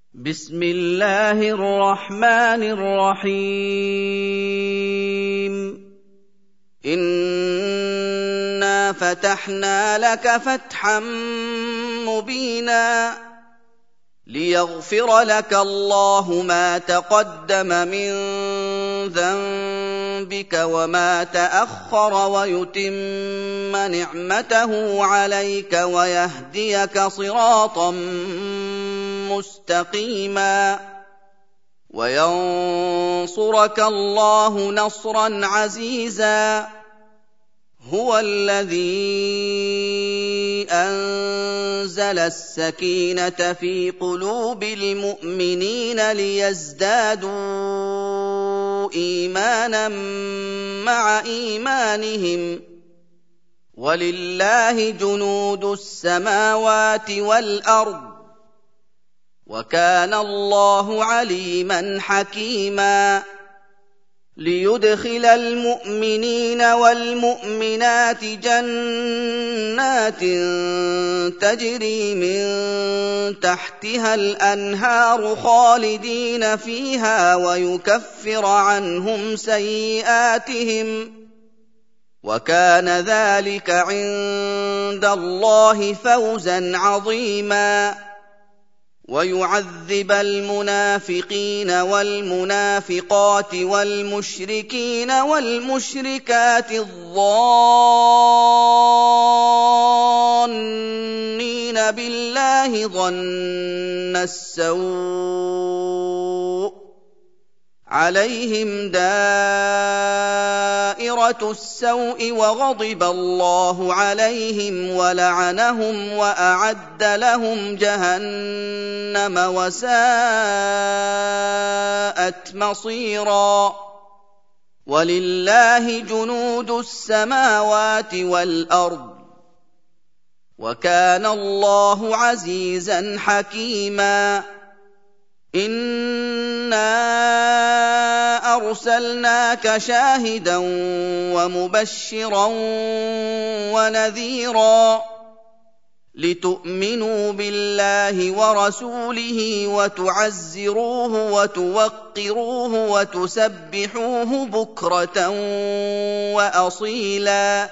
بسم الله الرحمن الرحيم إنا فتحنا لك فتحا مبينا ليغفر لك الله ما تقدم من ذنبك وما تأخر ويتم نعمته عليك ويهديك صراطا مستقيما وينصرك الله نصرا عزيزا هو الذي أنزل السكينة في قلوب المؤمنين ليزدادوا إيمانا مع إيمانهم ولله جنود السماوات والأرض وكان الله عليما حكيما ليدخل المؤمنين والمؤمنات جنات تجري من تحتها الأنهار خالدين فيها ويكفر عنهم سيئاتهم وكان ذلك عند الله فوزا عظيما ويعذب المنافقين والمنافقات والمشركين والمشركات الظانين بالله ظن السوء عليهم دائرة السوء وغضب الله عليهم ولعنهم وأعد لهم جهنم وساءت مصيرا ولله جنود السماوات والأرض وكان الله عزيزا حكيما إنا أرسلناك شاهدا ومبشرا ونذيرا لتؤمنوا بالله ورسوله وتعزروه وتوقروه وتسبحوه بكرة وأصيلا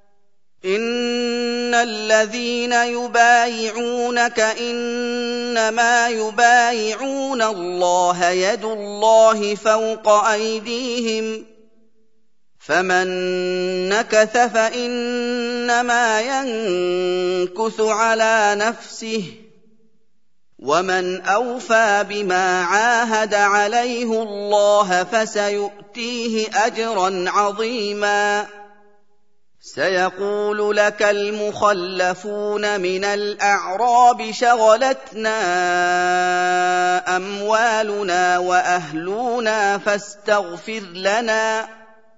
إن الذين يبايعونك إنما يبايعون الله يد الله فوق أيديهم فمن نكث فإنما ينكث على نفسه ومن أوفى بما عاهد عليه الله فسيؤتيه أجرا عظيما سيقول لك المخلفون من الأعراب شغلتنا أموالنا وأهلنا فاستغفر لنا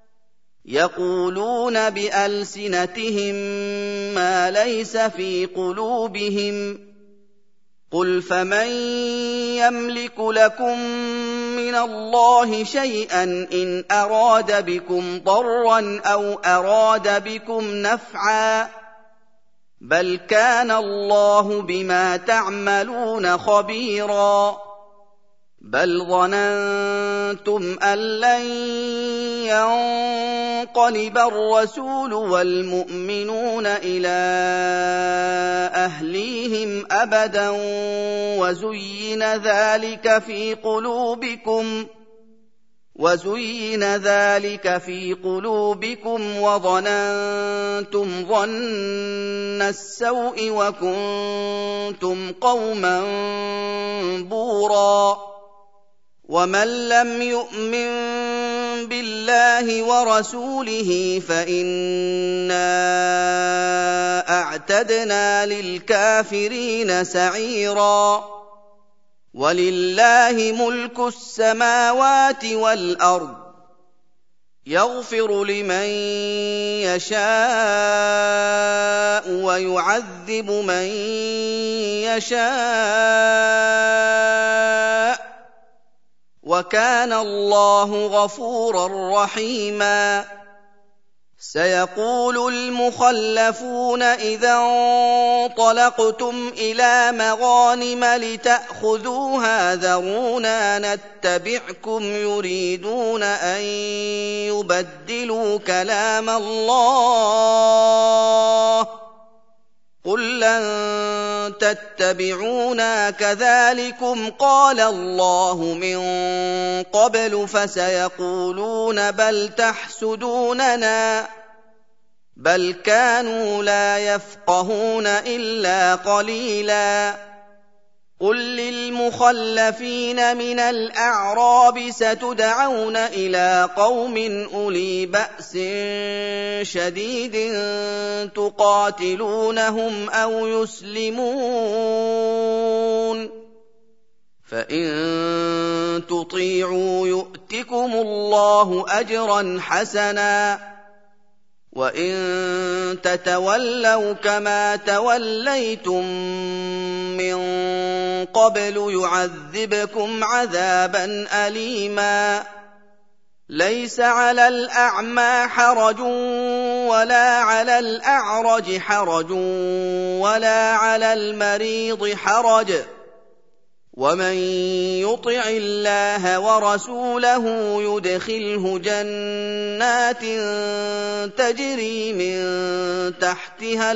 يقولون بألسنتهم ما ليس في قلوبهم قل فمن يملك لكم من الله شيئا إن أراد بكم ضرا أو أراد بكم نفعا بل كان الله بما تعملون خبيرا بل ظننتم أن لن ينقلب الرسول والمؤمنون إلى أهليهم أبدا وزين ذلك في قلوبكم وظننتم ظن السوء وكنتم قوما بورا ومن لم يؤمن بالله ورسوله فإنا أعتدنا للكافرين سعيرا ولله ملك السماوات والأرض يغفر لمن يشاء ويعذب من يشاء وكان الله غفورا رحيما سيقول المخلفون إذا انطلقتم إلى مغانم لتأخذوها ذرونا نتبعكم يريدون أن يبدلوا كلام الله قل لن تتبعونا كذلكم قال الله من قبل فسيقولون بل تحسدوننا بل كانوا لا يفقهون إلا قليلا قل للمخلفين من الأعراب ستدعون إلى قوم أولي بأس شديد تقاتلونهم أو يسلمون فإن تطيعوا يؤتكم الله أجرا حسنا وإن تتولوا كما توليتم من قبل يعذبكم عذابا أليما ليس على الأعمى حرج ولا على الأعرج حرج ولا على المريض حرج ومن يطع الله ورسوله يدخله جنات تجري من تحتها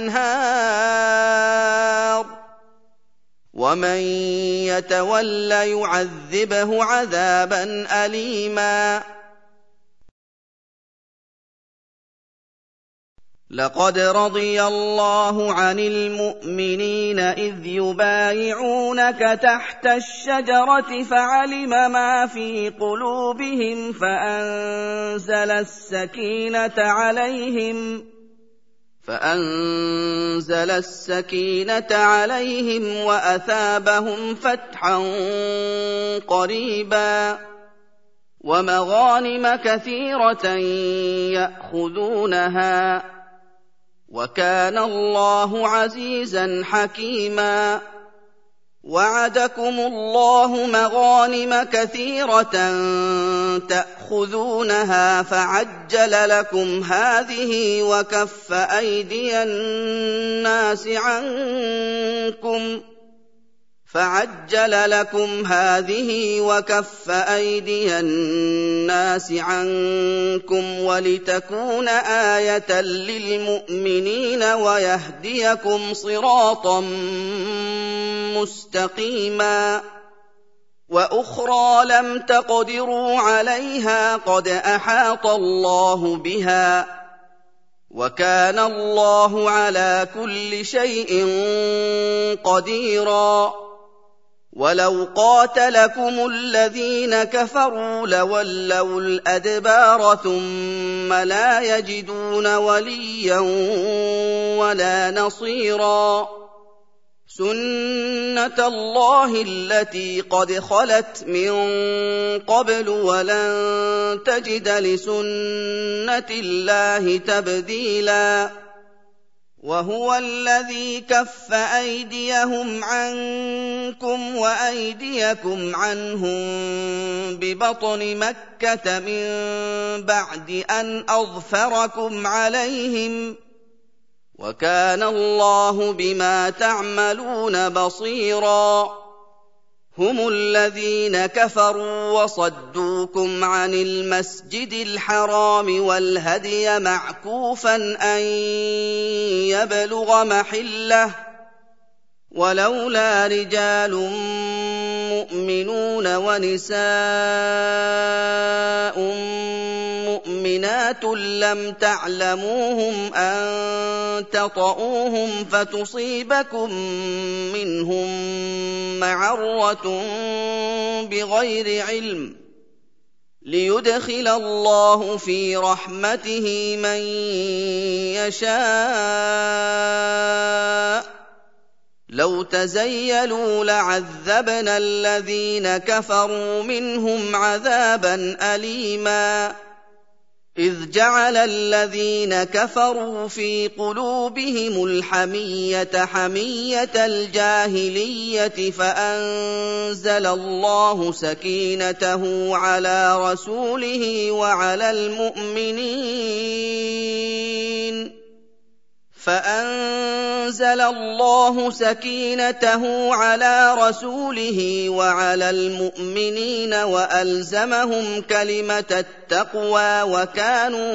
الأنهار ومن يتول يعذبه عذابا أليما لقد رضي الله عن المؤمنين إذ يبايعونك تحت الشجرة فعلم ما في قلوبهم فأنزل السكينة عليهم وأثابهم فتحا قريبا ومغانم كثيرة يأخذونها وكان الله عزيزا حكيما وعدكم الله مغانم كثيرة تأخذونها فعجل لكم هذه وكف أيدي الناس عنكم ولتكون آية للمؤمنين ويهديكم صراطا مستقيما وأخرى لم تقدروا عليها قد أحاط الله بها وكان الله على كل شيء قديرا ولو قاتلكم الذين كفروا لولوا الأدبار ثم لا يجدون وليا ولا نصيرا سنة الله التي قد خلت من قبل ولن تجد لسنة الله تبديلا وهو الذي كف أيديهم عنكم وأيديكم عنهم ببطن مكة من بعد أن أظفركم عليهم وكان الله بما تعملون بصيرا هم الذين كفروا وصدوكم عن المسجد الحرام والهدي معكوفا أن يبلغ محله ولولا رجال مؤمنون ونساء مؤمنات لم تعلموهم أن تطؤوهم فتصيبكم منهم معرة بغير علم ليدخل الله في رحمته من يشاء لو تزيلوا لعذبنا الذين كفروا منهم عذابا أليما إذ جعل الذين كفروا في قلوبهم الحمية حمية الجاهلية فأنزل الله سكينته على رسوله وعلى المؤمنين وألزمهم كلمة التقوى وكانوا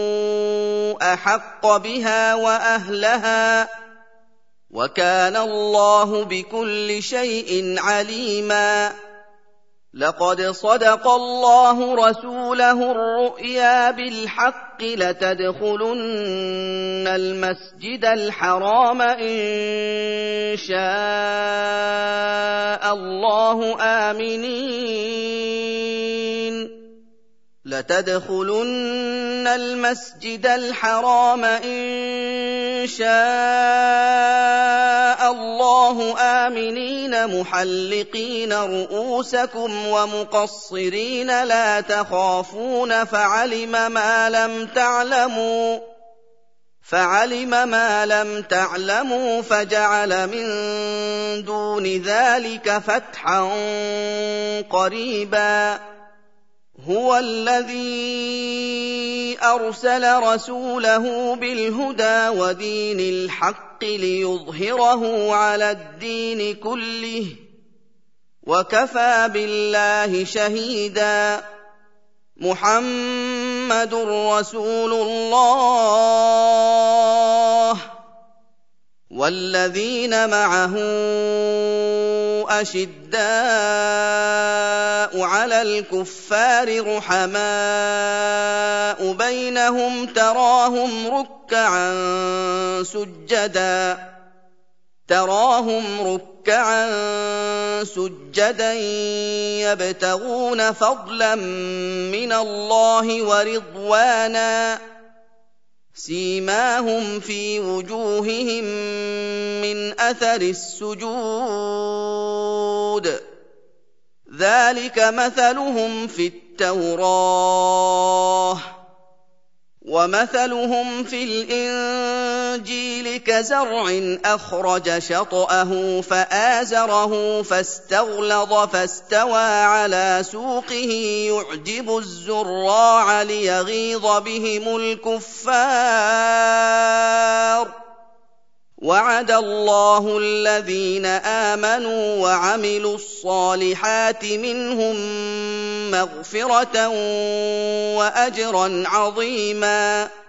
أحق بها وأهلها وكان الله بكل شيء عليما لقد صدق الله رسوله الرؤيا بالحق لتدخلن المسجد الحرام إن شاء الله آمنين محلقين رؤوسكم ومقصرين لا تخافون فعلم ما لم تعلموا فجعل من دون ذلك فتحا قريبا هو الذي أرسل رسوله بالهدى ودين الحق ليظهره على الدين كله وكفى بالله شهيدا محمد رسول الله والذين معه أشداء على الكفار رحماء بينهم تراهم ركعا سجدا يبتغون فضلا من الله ورضوانا سيماهم في وجوههم من أثر السجود ذلك مثلهم في التوراة ومثلهم في الإنجيل كزرع أخرج شطأه فآزره فاستغلظ فاستوى على سوقه يعجب الزراع ليغيظ بهم الكفار وعد الله الذين آمنوا وعملوا الصالحات منهم مغفرة وأجرا عظيما